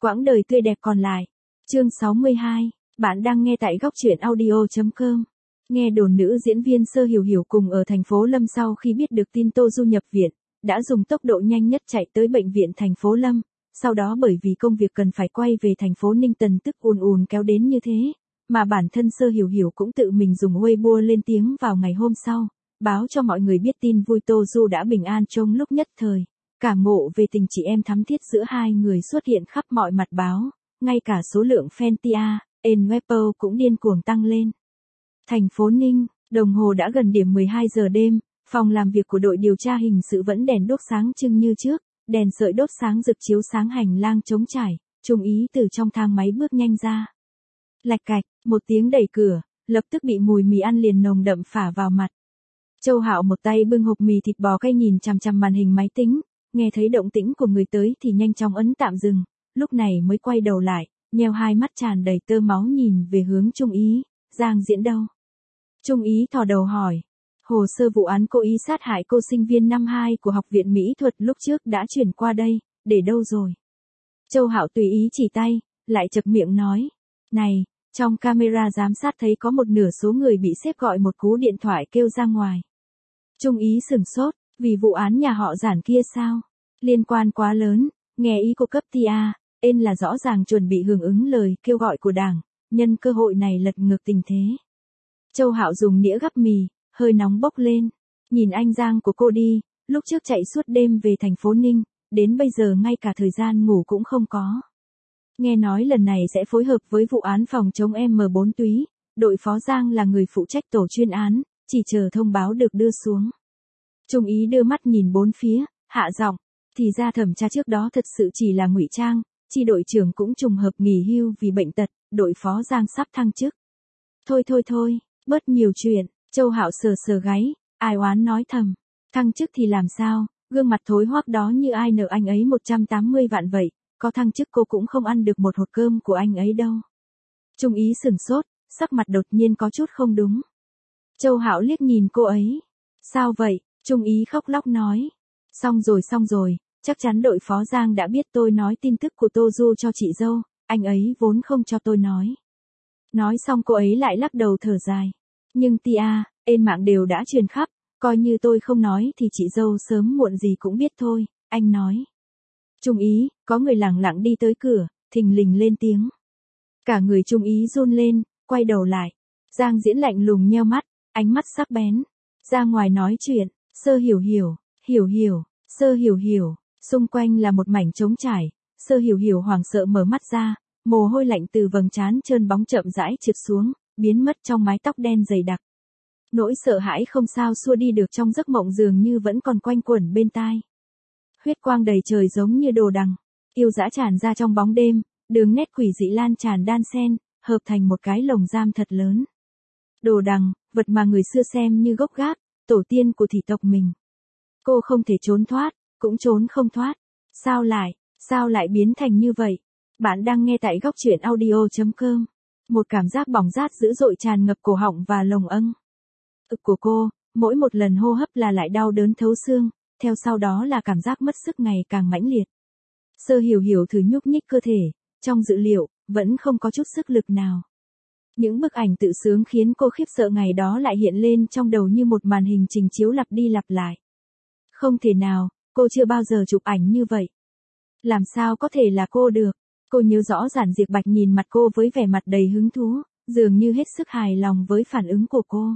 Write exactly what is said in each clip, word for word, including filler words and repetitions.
Quãng đời tươi đẹp còn lại. Chương sáu mươi hai. Bạn đang nghe tại góc truyện audio chấm com. Nghe đồn nữ diễn viên Sơ Hiểu Hiểu cùng ở thành phố Lâm sau khi biết được tin Tô Du nhập viện, đã dùng tốc độ nhanh nhất chạy tới bệnh viện thành phố Lâm. Sau đó bởi vì công việc cần phải quay về thành phố Ninh Tần tức ùn ùn kéo đến như thế, mà bản thân Sơ Hiểu Hiểu cũng tự mình dùng Weibo lên tiếng vào ngày hôm sau, báo cho mọi người biết tin vui Tô Du đã bình an trong lúc nhất thời. Cảm ngộ về tình chị em thắm thiết giữa hai người xuất hiện khắp mọi mặt báo, ngay cả số lượng fan tia, en Weibo cũng điên cuồng tăng lên. Thành phố Ninh, đồng hồ đã gần điểm mười hai giờ đêm, phòng làm việc của đội điều tra hình sự vẫn đèn đuốc sáng trưng như trước, đèn sợi đốt sáng rực chiếu sáng hành lang trống trải, Trung Ý từ trong thang máy bước nhanh ra. Lạch cạch, một tiếng đẩy cửa, lập tức bị mùi mì ăn liền nồng đậm phả vào mặt. Châu Hạo một tay bưng hộp mì thịt bò cay nhìn chằm chằm màn hình máy tính, nghe thấy động tĩnh của người tới thì nhanh chóng ấn tạm dừng, lúc này mới quay đầu lại, nheo hai mắt tràn đầy tơ máu nhìn về hướng Trung Ý, Giang Diễn đâu? Trung Ý thò đầu hỏi, hồ sơ vụ án cố ý sát hại cô sinh viên năm hai của Học viện Mỹ thuật lúc trước đã chuyển qua đây, để đâu rồi? Châu Hạo tùy ý chỉ tay, lại chậc miệng nói, này, trong camera giám sát thấy có một nửa số người bị sếp gọi một cú điện thoại kêu ra ngoài. Trung Ý sửng sốt, vì vụ án nhà họ Giản kia sao? Liên quan quá lớn, nghe ý cô cấp tia, en là rõ ràng chuẩn bị hưởng ứng lời kêu gọi của đảng, nhân cơ hội này lật ngược tình thế. Châu Hạo dùng nĩa gắp mì, hơi nóng bốc lên, nhìn anh Giang của cô đi, lúc trước chạy suốt đêm về thành phố Ninh, đến bây giờ ngay cả thời gian ngủ cũng không có. Nghe nói lần này sẽ phối hợp với vụ án phòng chống em bốn túy, đội phó Giang là người phụ trách tổ chuyên án, chỉ chờ thông báo được đưa xuống. Trung Ý đưa mắt nhìn bốn phía, hạ giọng, thì ra thẩm tra trước đó thật sự chỉ là ngụy trang, chi đội trưởng cũng trùng hợp nghỉ hưu vì bệnh tật, đội phó Giang sắp thăng chức. Thôi thôi thôi, bớt nhiều chuyện, Châu Hạo sờ sờ gáy, ai oán nói thầm, thăng chức thì làm sao, gương mặt thối hoác đó như ai nợ anh ấy một trăm tám mươi vạn vậy, có thăng chức cô cũng không ăn được một hột cơm của anh ấy đâu. Trung Ý sửng sốt, sắc mặt đột nhiên có chút không đúng. Châu Hạo liếc nhìn cô ấy, sao vậy? Trung Ý khóc lóc nói, xong rồi xong rồi, chắc chắn đội phó Giang đã biết tôi nói tin tức của Tô Du cho chị dâu, anh ấy vốn không cho tôi nói. Nói xong cô ấy lại lắc đầu thở dài, nhưng tia, en mạng đều đã truyền khắp, coi như tôi không nói thì chị dâu sớm muộn gì cũng biết thôi, anh nói. Trung Ý, có người lẳng lặng đi tới cửa, thình lình lên tiếng. Cả người Trung Ý run lên, quay đầu lại, Giang Diễn lạnh lùng nheo mắt, ánh mắt sắc bén, ra ngoài nói chuyện. Sơ Hiểu Hiểu, Hiểu Hiểu, Sơ Hiểu Hiểu, xung quanh là một mảnh trống trải, Sơ Hiểu Hiểu hoảng sợ mở mắt ra, mồ hôi lạnh từ vầng trán trơn bóng chậm rãi trượt xuống, biến mất trong mái tóc đen dày đặc. Nỗi sợ hãi không sao xua đi được trong giấc mộng dường như vẫn còn quanh quẩn bên tai. Huyết quang đầy trời giống như đồ đằng, yêu dã tràn ra trong bóng đêm, đường nét quỷ dị lan tràn đan xen, hợp thành một cái lồng giam thật lớn. Đồ đằng, vật mà người xưa xem như gốc gác, tổ tiên của thị tộc mình. Cô không thể trốn thoát, cũng trốn không thoát. Sao lại, sao lại biến thành như vậy? Bạn đang nghe tại góc truyện audio chấm com. Một cảm giác bỏng rát dữ dội tràn ngập cổ họng và lồng âng. Ực của cô, mỗi một lần hô hấp là lại đau đớn thấu xương, theo sau đó là cảm giác mất sức ngày càng mãnh liệt. Sơ Hiểu Hiểu thử nhúc nhích cơ thể, trong dữ liệu, vẫn không có chút sức lực nào. Những bức ảnh tự sướng khiến cô khiếp sợ ngày đó lại hiện lên trong đầu như một màn hình trình chiếu lặp đi lặp lại. Không thể nào, cô chưa bao giờ chụp ảnh như vậy. Làm sao có thể là cô được? Cô nhớ rõ Giản Diệp Bạch nhìn mặt cô với vẻ mặt đầy hứng thú, dường như hết sức hài lòng với phản ứng của cô.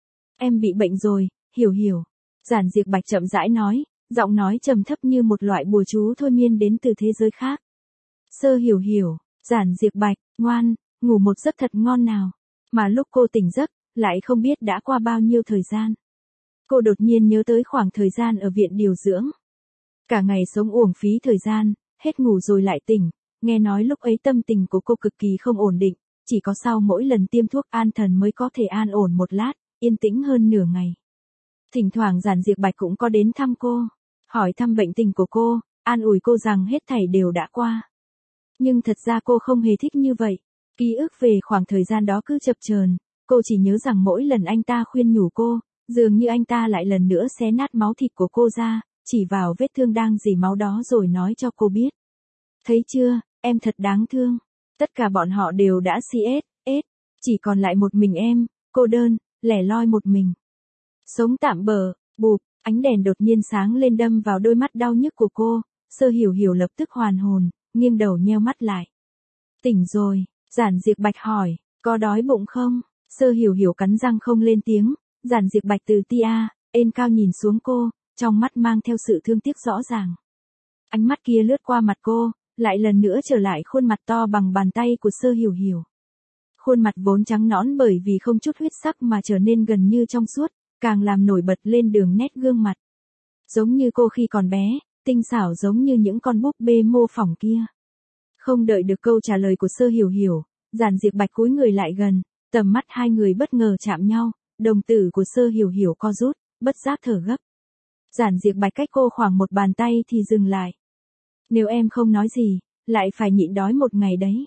Em bị bệnh rồi, Hiểu Hiểu. Giản Diệp Bạch chậm rãi nói, giọng nói trầm thấp như một loại bùa chú thôi miên đến từ thế giới khác. Sơ Hiểu Hiểu, Giản Diệp Bạch, ngoan, ngủ một giấc thật ngon nào. Mà lúc cô tỉnh giấc, lại không biết đã qua bao nhiêu thời gian. Cô đột nhiên nhớ tới khoảng thời gian ở viện điều dưỡng. Cả ngày sống uổng phí thời gian, hết ngủ rồi lại tỉnh, nghe nói lúc ấy tâm tình của cô cực kỳ không ổn định, chỉ có sau mỗi lần tiêm thuốc an thần mới có thể an ổn một lát, yên tĩnh hơn nửa ngày. Thỉnh thoảng Giản Diệp Bạch cũng có đến thăm cô, hỏi thăm bệnh tình của cô, an ủi cô rằng hết thảy đều đã qua. Nhưng thật ra cô không hề thích như vậy. Ký ức về khoảng thời gian đó cứ chập chờn, cô chỉ nhớ rằng mỗi lần anh ta khuyên nhủ cô, dường như anh ta lại lần nữa xé nát máu thịt của cô ra, chỉ vào vết thương đang rỉ máu đó rồi nói cho cô biết. Thấy chưa, em thật đáng thương. Tất cả bọn họ đều đã xê ét, ét, chỉ còn lại một mình em, cô đơn, lẻ loi một mình. Sống tạm bợ, bụp, ánh đèn đột nhiên sáng lên đâm vào đôi mắt đau nhức của cô, Sơ Hiểu Hiểu lập tức hoàn hồn, nghiêng đầu nheo mắt lại. Tỉnh rồi, Giản Diệp Bạch hỏi, có đói bụng không? Sơ Hiểu Hiểu cắn răng không lên tiếng, Giản Diệp Bạch từ tia, ên cao nhìn xuống cô, trong mắt mang theo sự thương tiếc rõ ràng. Ánh mắt kia lướt qua mặt cô, lại lần nữa trở lại khuôn mặt to bằng bàn tay của Sơ Hiểu Hiểu. Khuôn mặt vốn trắng nõn bởi vì không chút huyết sắc mà trở nên gần như trong suốt, càng làm nổi bật lên đường nét gương mặt. Giống như cô khi còn bé, tinh xảo giống như những con búp bê mô phỏng kia. Không đợi được câu trả lời của Sơ Hiểu Hiểu, Giản Diệp Bạch cúi người lại gần, tầm mắt hai người bất ngờ chạm nhau, đồng tử của Sơ Hiểu Hiểu co rút, bất giác thở gấp. Giản Diệp Bạch cách cô khoảng một bàn tay thì dừng lại. Nếu em không nói gì, lại phải nhịn đói một ngày đấy.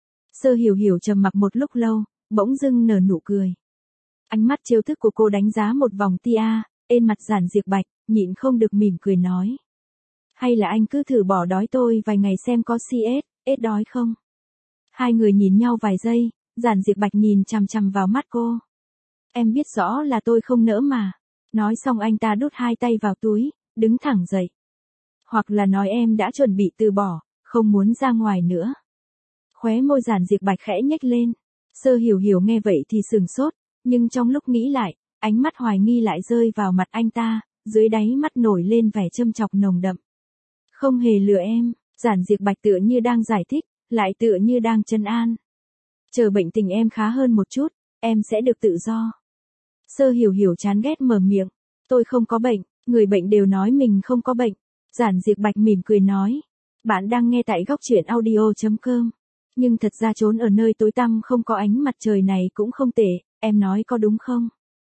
Sơ Hiểu Hiểu trầm mặc một lúc lâu, bỗng dưng nở nụ cười. Ánh mắt trêu thức của cô đánh giá một vòng tia, ên mặt Giản Diệp Bạch, nhịn không được mỉm cười nói. Hay là anh cứ thử bỏ đói tôi vài ngày xem có xê ét, ét đói không? Hai người nhìn nhau vài giây, Giản Diệp Bạch nhìn chằm chằm vào mắt cô. Em biết rõ là tôi không nỡ mà. Nói xong anh ta đút hai tay vào túi, đứng thẳng dậy. Hoặc là nói em đã chuẩn bị từ bỏ, không muốn ra ngoài nữa. Khóe môi Giản Diệp Bạch khẽ nhếch lên. Sơ Hiểu Hiểu nghe vậy thì sừng sốt, nhưng trong lúc nghĩ lại, ánh mắt hoài nghi lại rơi vào mặt anh ta, dưới đáy mắt nổi lên vẻ châm chọc nồng đậm. Không hề lừa em, Giản Diệp Bạch tựa như đang giải thích, lại tựa như đang trấn an. Chờ bệnh tình em khá hơn một chút, em sẽ được tự do. Sơ Hiểu Hiểu chán ghét mở miệng. Tôi không có bệnh, người bệnh đều nói mình không có bệnh. Giản Diệp Bạch mỉm cười nói. Bạn đang nghe tại góc truyện audio chấm com. Nhưng thật ra trốn ở nơi tối tăm không có ánh mặt trời này cũng không tệ, em nói có đúng không?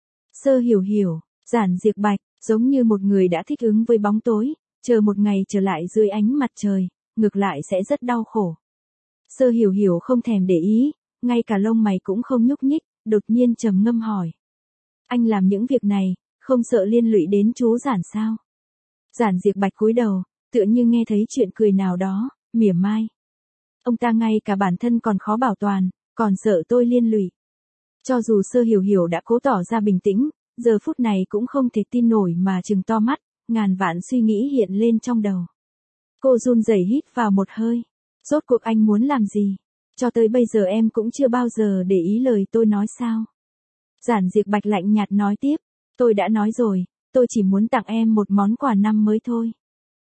Sơ Hiểu Hiểu, Giản Diệp Bạch, giống như một người đã thích ứng với bóng tối, chờ một ngày trở lại dưới ánh mặt trời, ngược lại sẽ rất đau khổ. Sơ Hiểu Hiểu không thèm để ý, ngay cả lông mày cũng không nhúc nhích, đột nhiên trầm ngâm hỏi. Anh làm những việc này, không sợ liên lụy đến chú Giản sao? Giản Diệp Bạch cúi đầu, tựa như nghe thấy chuyện cười nào đó, mỉa mai. Ông ta ngay cả bản thân còn khó bảo toàn, còn sợ tôi liên lụy. Cho dù Sơ Hiểu Hiểu đã cố tỏ ra bình tĩnh, giờ phút này cũng không thể tin nổi mà trừng to mắt, ngàn vạn suy nghĩ hiện lên trong đầu. Cô run rẩy hít vào một hơi. Rốt cuộc anh muốn làm gì? Cho tới bây giờ em cũng chưa bao giờ để ý lời tôi nói sao? Giản Diệp Bạch lạnh nhạt nói tiếp. Tôi đã nói rồi, tôi chỉ muốn tặng em một món quà năm mới thôi.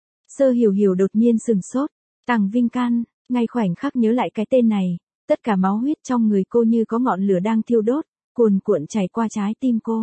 Sơ Hiểu Hiểu đột nhiên sừng sốt. Tằng Vinh Can, ngay khoảnh khắc nhớ lại cái tên này, tất cả máu huyết trong người cô như có ngọn lửa đang thiêu đốt, cuồn cuộn chảy qua trái tim cô.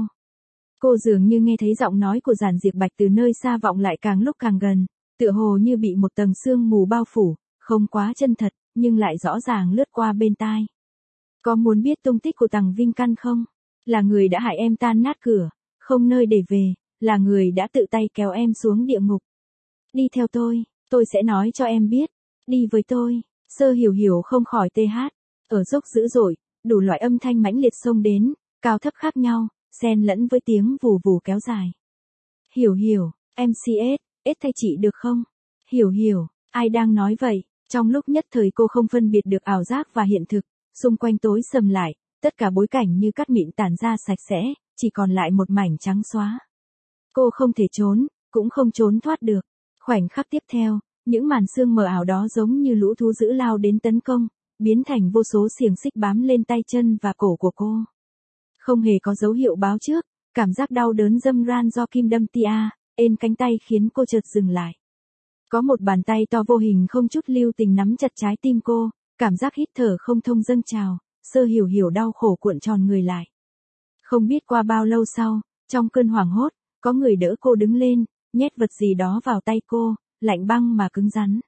Cô dường như nghe thấy giọng nói của Giản Diệp Bạch từ nơi xa vọng lại càng lúc càng gần, tựa hồ như bị một tầng sương mù bao phủ, không quá chân thật, nhưng lại rõ ràng lướt qua bên tai. Có muốn biết tung tích của Tằng Vinh Căn không? Là người đã hại em tan nát cửa, không nơi để về, là người đã tự tay kéo em xuống địa ngục. Đi theo tôi, tôi sẽ nói cho em biết. Đi với tôi. Sơ Hiểu Hiểu không khỏi tê hát. Ở dốc dữ dội, đủ loại âm thanh mãnh liệt xông đến, cao thấp khác nhau, xen lẫn với tiếng vù vù kéo dài. Hiểu Hiểu, em xê ét, ét thay chị được không? Hiểu Hiểu, ai đang nói vậy? Trong lúc nhất thời cô không phân biệt được ảo giác và hiện thực, xung quanh tối sầm lại, tất cả bối cảnh như cát mịn tản ra sạch sẽ, chỉ còn lại một mảnh trắng xóa. Cô không thể trốn, cũng không trốn thoát được. Khoảnh khắc tiếp theo, những màn sương mờ ảo đó giống như lũ thú dữ lao đến tấn công, biến thành vô số xiềng xích bám lên tay chân và cổ của cô. Không hề có dấu hiệu báo trước, cảm giác đau đớn dâm ran do kim đâm tia, ên cánh tay khiến cô chợt dừng lại. Có một bàn tay to vô hình không chút lưu tình nắm chặt trái tim cô, cảm giác hít thở không thông dâng trào, Sơ Hiểu Hiểu đau khổ cuộn tròn người lại. Không biết qua bao lâu sau, trong cơn hoảng hốt, có người đỡ cô đứng lên, nhét vật gì đó vào tay cô, lạnh băng mà cứng rắn.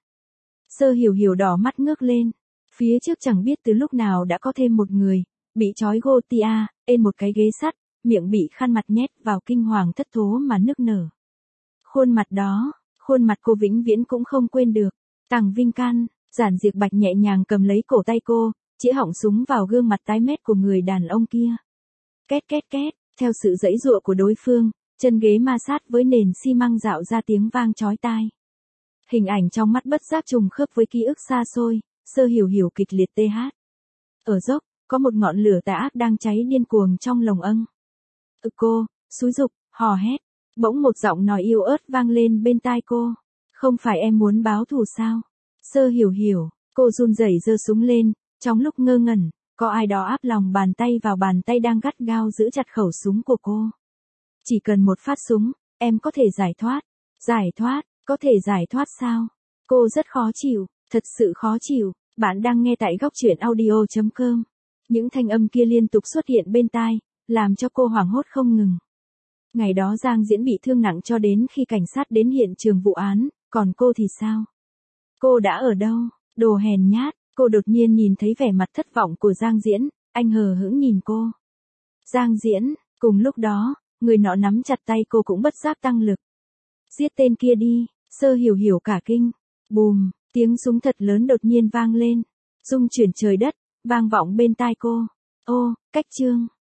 Sơ Hiểu Hiểu đỏ mắt ngước lên, phía trước chẳng biết từ lúc nào đã có thêm một người, bị trói gô tia, ên một cái ghế sắt, miệng bị khăn mặt nhét vào kinh hoàng thất thố mà nức nở. Khuôn mặt đó, khuôn mặt cô vĩnh viễn cũng không quên được. Tằng Vinh Can, Giản Diệp Bạch nhẹ nhàng cầm lấy cổ tay cô, chĩa họng súng vào gương mặt tái mét của người đàn ông kia. Két két két, theo sự giãy giụa của đối phương, chân ghế ma sát với nền xi măng rạo ra tiếng vang chói tai. Hình ảnh trong mắt bất giác trùng khớp với ký ức xa xôi, Sơ Hiểu Hiểu kịch liệt tê hát. Ở dốc, có một ngọn lửa tà ác đang cháy điên cuồng trong lồng âng. Ừ cô, xúi giục, hò hét. Bỗng một giọng nói yếu ớt vang lên bên tai cô. Không phải em muốn báo thù sao? Sơ Hiểu Hiểu, cô run rẩy giơ súng lên, trong lúc ngơ ngẩn, có ai đó áp lòng bàn tay vào bàn tay đang gắt gao giữ chặt khẩu súng của cô. Chỉ cần một phát súng, em có thể giải thoát. Giải thoát, có thể giải thoát sao? Cô rất khó chịu, thật sự khó chịu. Bạn đang nghe tại góc truyện audio chấm com. Những thanh âm kia liên tục xuất hiện bên tai, làm cho cô hoảng hốt không ngừng. Ngày đó Giang Diễn bị thương nặng cho đến khi cảnh sát đến hiện trường vụ án, còn cô thì sao? Cô đã ở đâu? Đồ hèn nhát, cô đột nhiên nhìn thấy vẻ mặt thất vọng của Giang Diễn, anh hờ hững nhìn cô. Giang Diễn, cùng lúc đó, người nọ nắm chặt tay cô cũng bất giác tăng lực. Giết tên kia đi, Sơ Hiểu Hiểu cả kinh. Bùm, tiếng súng thật lớn đột nhiên vang lên, rung chuyển trời đất, vang vọng bên tai cô. Ô, cách chương.